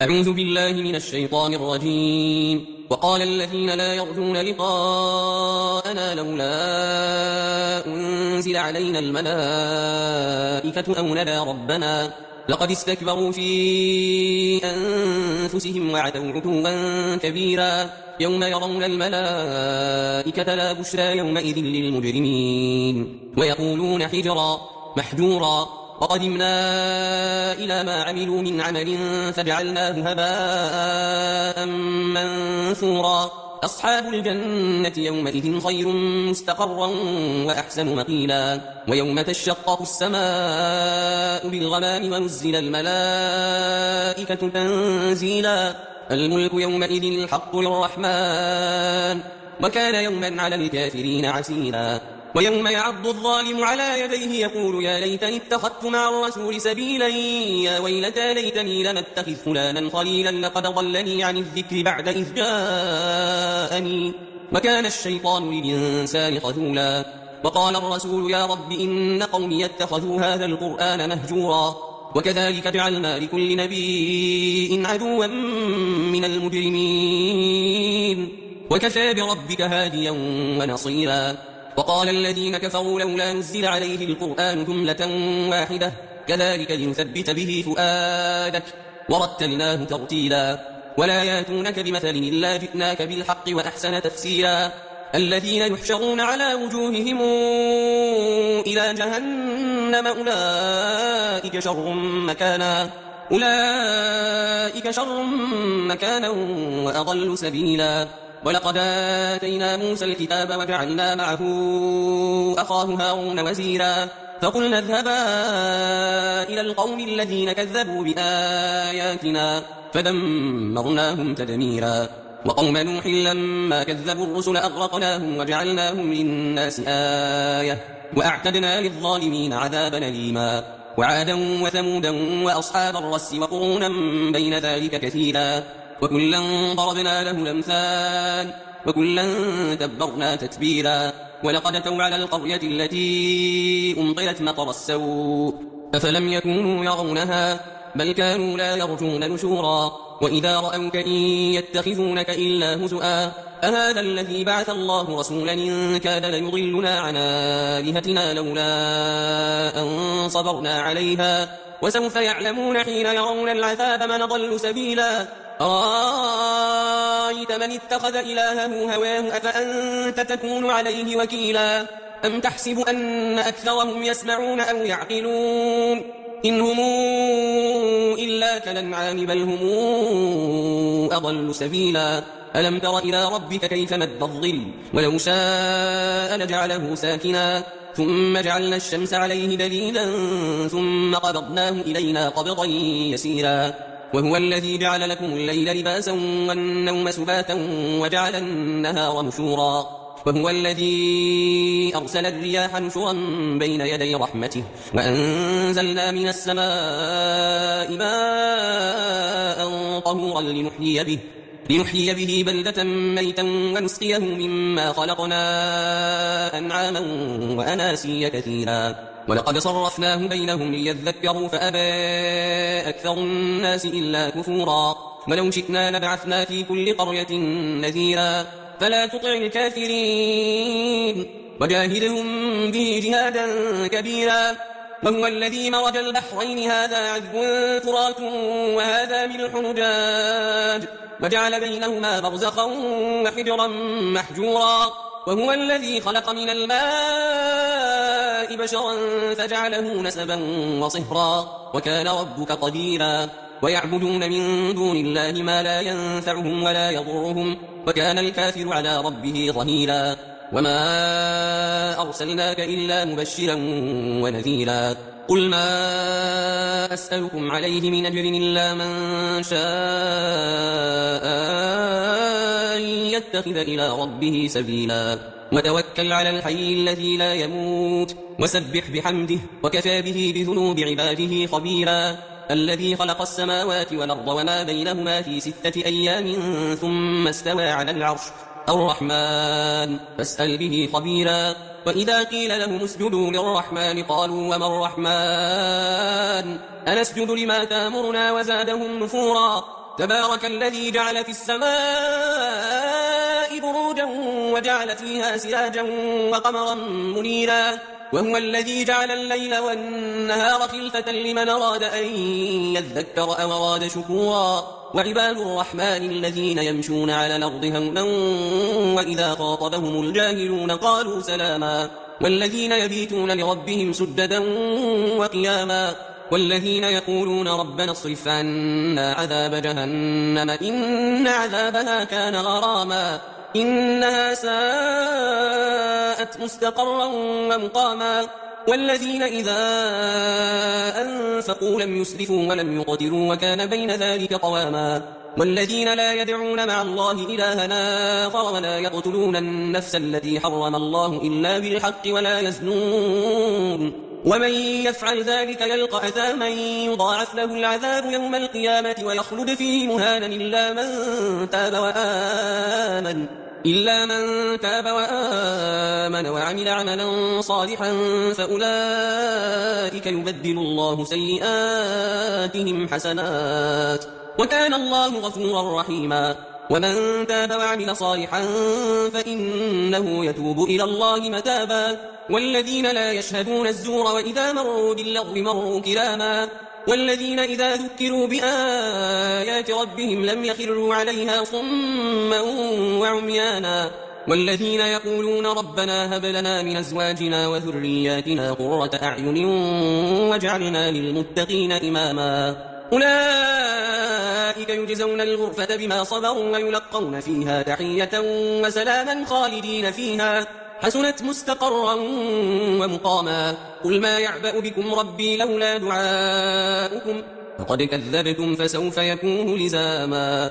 أعوذ بالله من الشيطان الرجيم. وقال الذين لا يرجون لقاءنا لولا أنزل علينا الملائكة أو نرى ربنا لقد استكبروا في أنفسهم وعتوا عتوا كبيرا يوم يرون الملائكة لا بشرى يومئذ للمجرمين ويقولون حجرا محجورا وقدمنا إلى ما عملوا من عمل فجعلناه هباء منثورا أصحاب الجنة يومئذ خير مستقرا وأحسن مقيلا ويوم تشقق السماء بالغمام ونزل الملائكة تنزيلا الملك يومئذ الحق للرحمن وكان يوما على الكافرين عسيرا ويوم يعض الظالم على يديه يقول يا ليتني اتخذت مع الرسول سبيلا يا ويلتى ليتني لم اتخذ فلانا خليلا لقد ضلني عن الذكر بعد إذ جاءني وكان الشيطان للإنسان خذولا وقال الرسول يا رب إن قومي اتخذوا هذا القرآن مهجورا وكذلك جعلنا لكل نبي عدوا من المجرمين وكفى بربك هاديا ونصيرا وقال الذين كفروا لولا نزل عليه القرآن جملة واحدة كذلك لنثبت به فؤادك ورتلناه ترتيلا ولا ياتونك بمثل إلا جئناك بالحق وأحسن تفسيرا الذين يحشرون على وجوههم إلى جهنم أولئك شر مكانا وأضل سبيلا ولقد آتينا موسى الكتاب وجعلنا معه أخاه هارون وزيرا فقلنا اذهبا إلى القوم الذين كذبوا بآياتنا فدمرناهم تدميرا وقوم نوح لما كذبوا الرسل أغرقناهم وجعلناهم للناس آية وأعتدنا للظالمين عذابا أليما وعادا وثمودا وأصحاب الرس وقرونا بين ذلك كثيرا وكلا ضربنا له الأمثال وكلا تبرنا تتبيرا ولقد أتوا على القرية التي أمطرت مطر السوء أفلم يكونوا يرونها بل كانوا لا يرجون نشورا وإذا رأوك إن يتخذونك إلا هزؤا أهذا الذي بعث الله رسولا إن كاد ليضلنا عن آلهتنا لولا أن صبرنا عليها وسوف يعلمون حين يرون العذاب من ضل سبيلا أرأيت من اتخذ إلهه هواه أفأنت تكون عليه وكيلا أم تحسب أن أكثرهم يسمعون أو يعقلون إن هم إلا كالأنعام بل هم أضل سبيلا ألم تر إلى ربك كيف مد الظل ولو شاء لجعله ساكنا ثم جعلنا الشمس عليه دليلا ثم قبضناه إلينا قبضا يسيرا وهو الذي جعل لكم الليل لباسا والنوم سباتا وجعل النهار نشورا وهو الذي أرسل الرياح نشرا بين يدي رحمته وأنزلنا من السماء ماء طهورا لنحيي به بلدة ميتا ونسقيه مما خلقنا أنعاما وأناسيا كثيرا ولقد صرفناه بينهم ليذكروا فأبى أكثر الناس إلا كفورا ولو شئنا لبعثنا في كل قرية نذيرا فلا تطع الكافرين وجاهدهم به جهادا كبيرا وهو الذي مرج البحرين هذا عذب فرات وهذا ملح نجاج وجعل بينهما برزخا وحجرا محجورا وهو الذي خلق من الماء بشرا فجعله نسبا وصهرا وكان ربك قديرا ويعبدون من دون الله ما لا ينفعهم ولا يضرهم وكان الكافر على ربه ظهيرا وما أرسلناك إلا مبشرا ونذيرا قل ما أسألكم عليه من أجر إلا من شاء أن يتخذ إلى ربه سبيلا وتوكل على الحي الذي لا يموت وسبح بحمده وكفى به بذنوب عباده خبيرا الذي خلق السماوات والأرض وما بينهما في 6 أيام ثم استوى على العرش الرحمن فاسأل به خبيرا وإذا قيل لهم اسجدوا للرحمن قالوا وما الرحمن أنسجد لما تامرنا وزادهم نفورا تبارك الذي جعل في السماء بروجا وجعل فيها سراجا وقمرا منيرا وهو الذي جعل الليل والنهار خلفة لمن أراد أن يذكر أو أراد شكورا وعباد الرحمن الذين يمشون على الأرض هونا وإذا خاطبهم الجاهلون قالوا سلاما والذين يبيتون لربهم سجدا وقياما والذين يقولون ربنا اصرف عنا عذاب جهنم إن عذابها كان غراما إنها ساءت مستقرا ومقاما والذين إذا أنفقوا لم يسرفوا ولم يقتروا وكان بين ذلك قواما والذين لا يدعون مع الله إلها آخر ولا يقتلون النفس التي حرم الله إلا بالحق ولا يزنون ومن يفعل ذلك يلقى أثاما يضاعف له العذاب يوم القيامة ويخلد فيه مهانا إلا من تاب وآمن وعمل عملا صالحا فأولئك يبدل الله سيئاتهم حسنات وكان الله غفورا رحيما ومن تاب وعمل صالحا فإنه يتوب إلى الله متابا والذين لا يشهدون الزور وإذا مروا باللغو مروا كراما والذين إذا ذكروا بآيات ربهم لم يخروا عليها صما وعميانا والذين يقولون ربنا هب لنا من أزواجنا وذرياتنا قرة أعين واجعلنا للمتقين إماما أولئك يجزون الغرفة بما صبروا ويلقون فيها تحية وسلاما خالدين فيها حسنت مستقرا ومقاما قل ما يعبأ بكم ربي لولا دعاؤكم فقد كذبتم فسوف يكون لزاما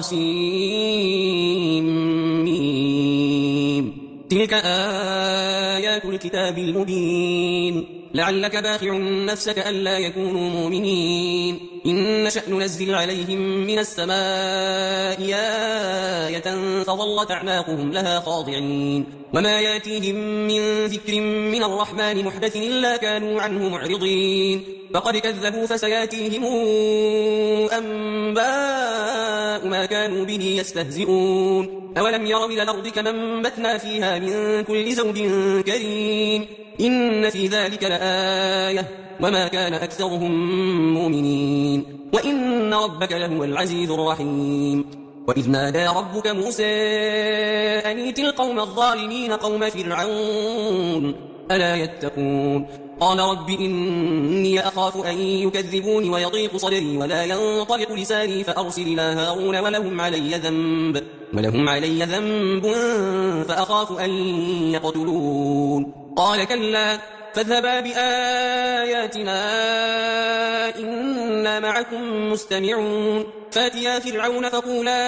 طاسيم تلك آيات الكتاب المبين لعلك باخع نفسك ألا يكونوا مؤمنين إن نشأ ننزل عليهم من السماء آية فظلت أعناقهم لها خاضعين وما ياتيهم من ذكر من الرحمن محدث إلا كانوا عنه معرضين فقد كذبوا فسياتيهم أنباء ما كانوا به يستهزئون أولم يروا إلى الأرض كما أنبتنا فيها من كل زوج كريم إن في ذلك لآية وما كان أكثرهم مؤمنين وإن ربك لهو العزيز الرحيم وإذ نادى ربك موسى أن ائت القوم الظالمين قوم فرعون ألا يتقون قال رب إني أخاف أن يكذبوني ويضيق صدري ولا ينطلق لساني فأرسل إلى هارون ولهم علي ذنب فأخاف أن يقتلون قال كلا فاذهبا بآياتنا إنا معكم مستمعون فاتيا فرعون فقولا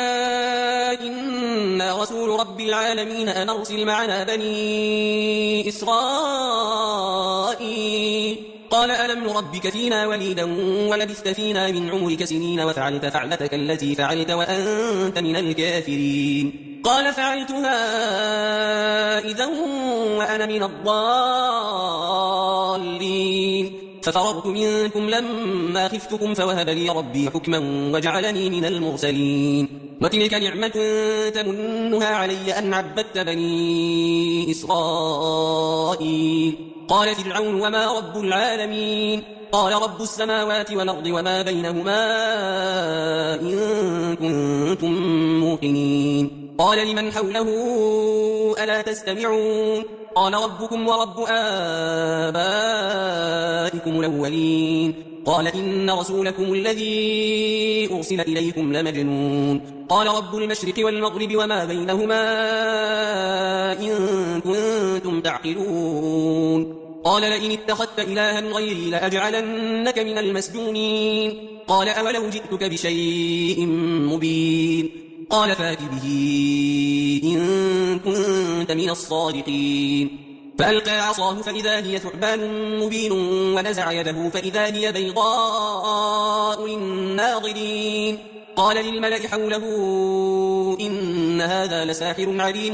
إنا رسول رب العالمين أن أرسل معنا بني إسرائيل قال ألم نربك فينا وليدا ولبثت فينا من عمرك سنين وفعلت فعلتك التي فعلت وأنت من الكافرين قال فعلتها إذا وأنا من الضالين ففررت منكم لما خفتكم فوهب لي ربي حكما وجعلني من المرسلين وتلك نعمة تمنها علي أن عبدت بني إسرائيل قال فرعون وما رب العالمين قال رب السماوات والأرض وما بينهما إن كنتم موقنين قال لمن حوله ألا تستمعون قال ربكم ورب آبائكم الأولين قال إن رسولكم الذي أرسل إليكم لمجنون قال رب المشرق والمغرب وما بينهما إن كنتم تعقلون قال لئن اتخذت إلها غيري لأجعلنك من المسجونين قال أولو جئتك بشيء مبين قال فات به إن كنت من الصادقين فألقى عصاه فإذا هي ثعبان مبين ونزع يده فإذا هي بيضاء للناظرين قال للملأ حوله إن هذا لساحر عليم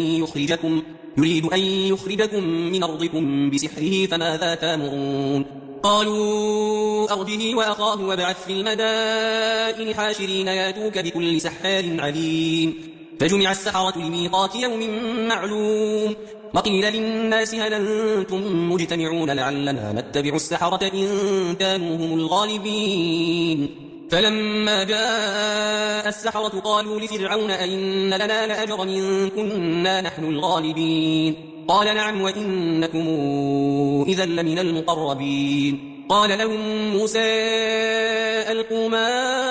يريد أن يخرجكم من أرضكم بسحره فماذا تأمرون قالوا أرجه وأخاه وابعث في المدائن حاشرين ياتوك بكل سحار عليم فجمع السحرة لميقات يوم معلوم وقيل للناس هل أنتم مجتمعون لعلنا نتبع السحرة إن كانوا هم الغالبين فلما جاء السحرة قالوا لفرعون أئن لنا لأجرا إن كنا نحن الغالبين قال نعم وإنكم إذا لمن المقربين قال لهم موسى ألقوا ما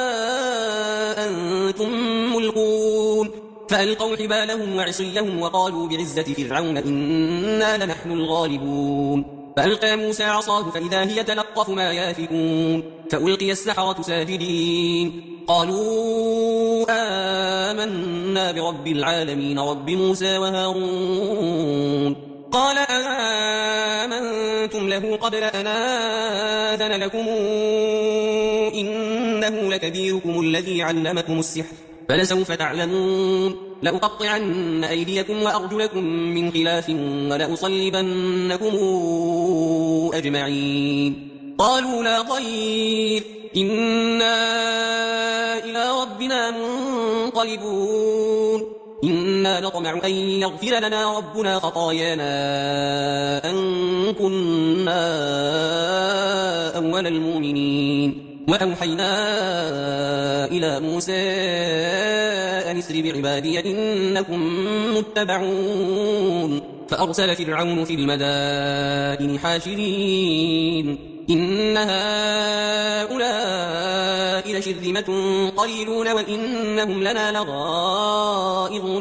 أنتم ملقون فألقوا حبالهم وعصيهم وقالوا بعزة فرعون إنا لنحن الغالبون فألقى موسى عصاه فإذا هي تلقف ما يافكون فألقي السحرة ساجدين قالوا آمنا برب العالمين رب موسى وهارون قال آمنتم له قبل أن آذن لكم إنه لكبيركم الذي علمكم السحر فلسوف تعلمون لأقطعن أيديكم وأرجلكم من خلاف ولأصلبنكم أجمعين قالوا لا ضير إنا إلى ربنا منقلبون إنا نطمع أن يغفر لنا ربنا خطايانا أن كنا أول المؤمنين وأوحينا إلى موسى أن اسر بعبادي إنكم متبعون فأرسل فرعون في المدائن حاشرين إن هؤلاء لشرذمة قليلون وإنهم لنا لغائظون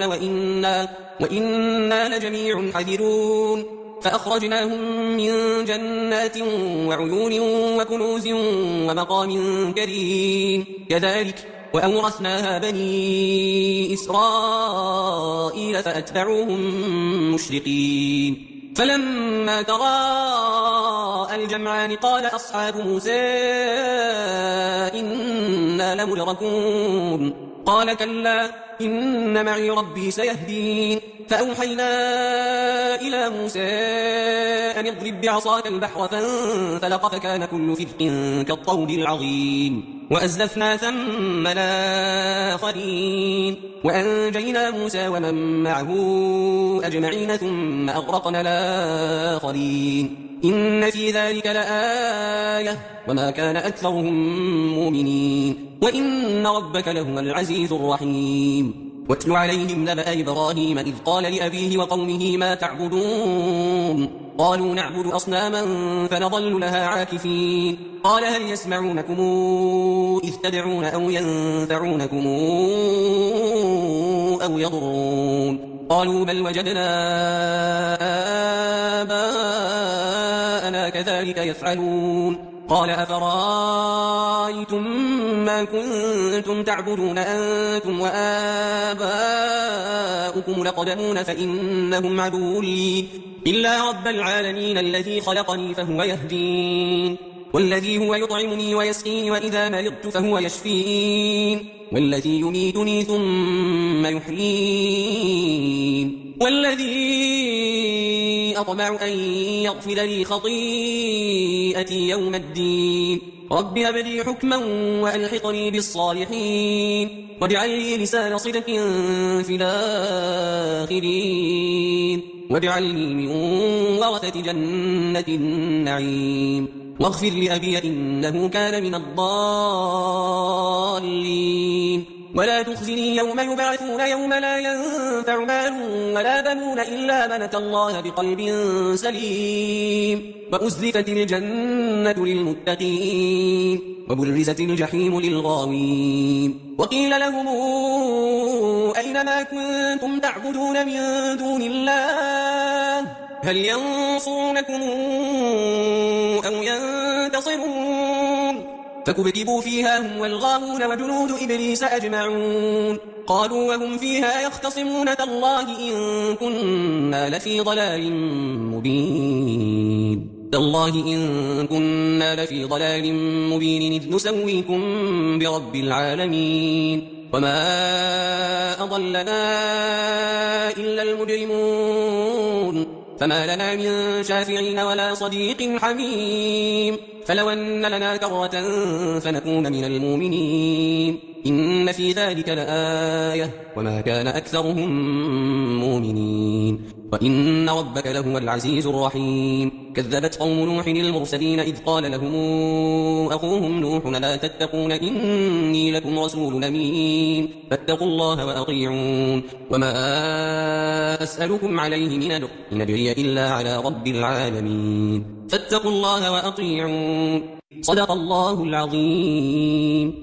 وإنا لجميع حذرون فأخرجناهم من جنات وعيون وكنوز ومقام كريم كذلك وأورثناها بني إسرائيل فأتبعوهم مشرقين فلما تراءى الجمعان قال أصحاب موسى إنا لمدركون قال كلا إن معي ربي سيهدين فأوحينا إلى موسى أن اضرب بعصاك البحر فانفلق فكان كل فرق كالطود العظيم وأزلفنا ثم الآخرين وأنجينا موسى ومن معه أجمعين ثم أغرقنا الآخرين إن في ذلك لآية وما كان أكثرهم مؤمنين وإن ربك لهو العزيز الرحيم واتل عليهم نبأ إبراهيم إذ قال لأبيه وقومه ما تعبدون قالوا نعبد أصناما فنظل لها عاكفين قال هل يسمعونكم إذ تدعون أو ينفعونكم أو يضرون قالوا بل وجدنا آباءنا كذلك يفعلون قال أفرأيتم ما كنتم تعبدون أنتم وآباؤكم الأقدمون فإنهم عدو لي إلا رب العالمين الذي خلقني فهو يهدين والذي هو يطعمني ويسقيني وإذا مرضت فهو يشفين والذي يميتني ثم يحيين والذي أطمع أن يغفر لي خطيئتي يوم الدين رب هب لي حكما وألحقني بالصالحين واجعل لي لسان صدق في الآخرين واجعلني من ورثة جنة النعيم واغفر لأبي إنه كان من الضالين ولا تخزني يوم يبعثون يوم لا ينفع مال ولا بنون إلا من أتى الله بقلب سليم وأزلفت الجنة للمتقين وبرزت الجحيم للغاوين وقيل لهم أين ما كنتم تعبدون من دون الله هل ينصرونكم أو ينتصرون فكبكبوا فيها هم والغاوون وجنود إبليس أجمعون قالوا وهم فيها يختصمون تالله إن كنا لفي ضلال مبين إذ نسويكم برب العالمين وما أضلنا إلا المجرمون فما لنا من شافعين ولا صديق حميم فلو أن لنا كرة فنكون من المؤمنين إن في ذلك لآية وما كان أكثرهم مؤمنين وإن ربك لهو العزيز الرحيم كذبت قوم نوح المرسلين إذ قال لهم أخوهم نوح لا تتقون إني لكم رسول أمين فاتقوا الله وأطيعون وما أسألكم عليه من أجر إن أجري إلا على رب العالمين فاتقوا الله وأطيعون صدق الله العظيم.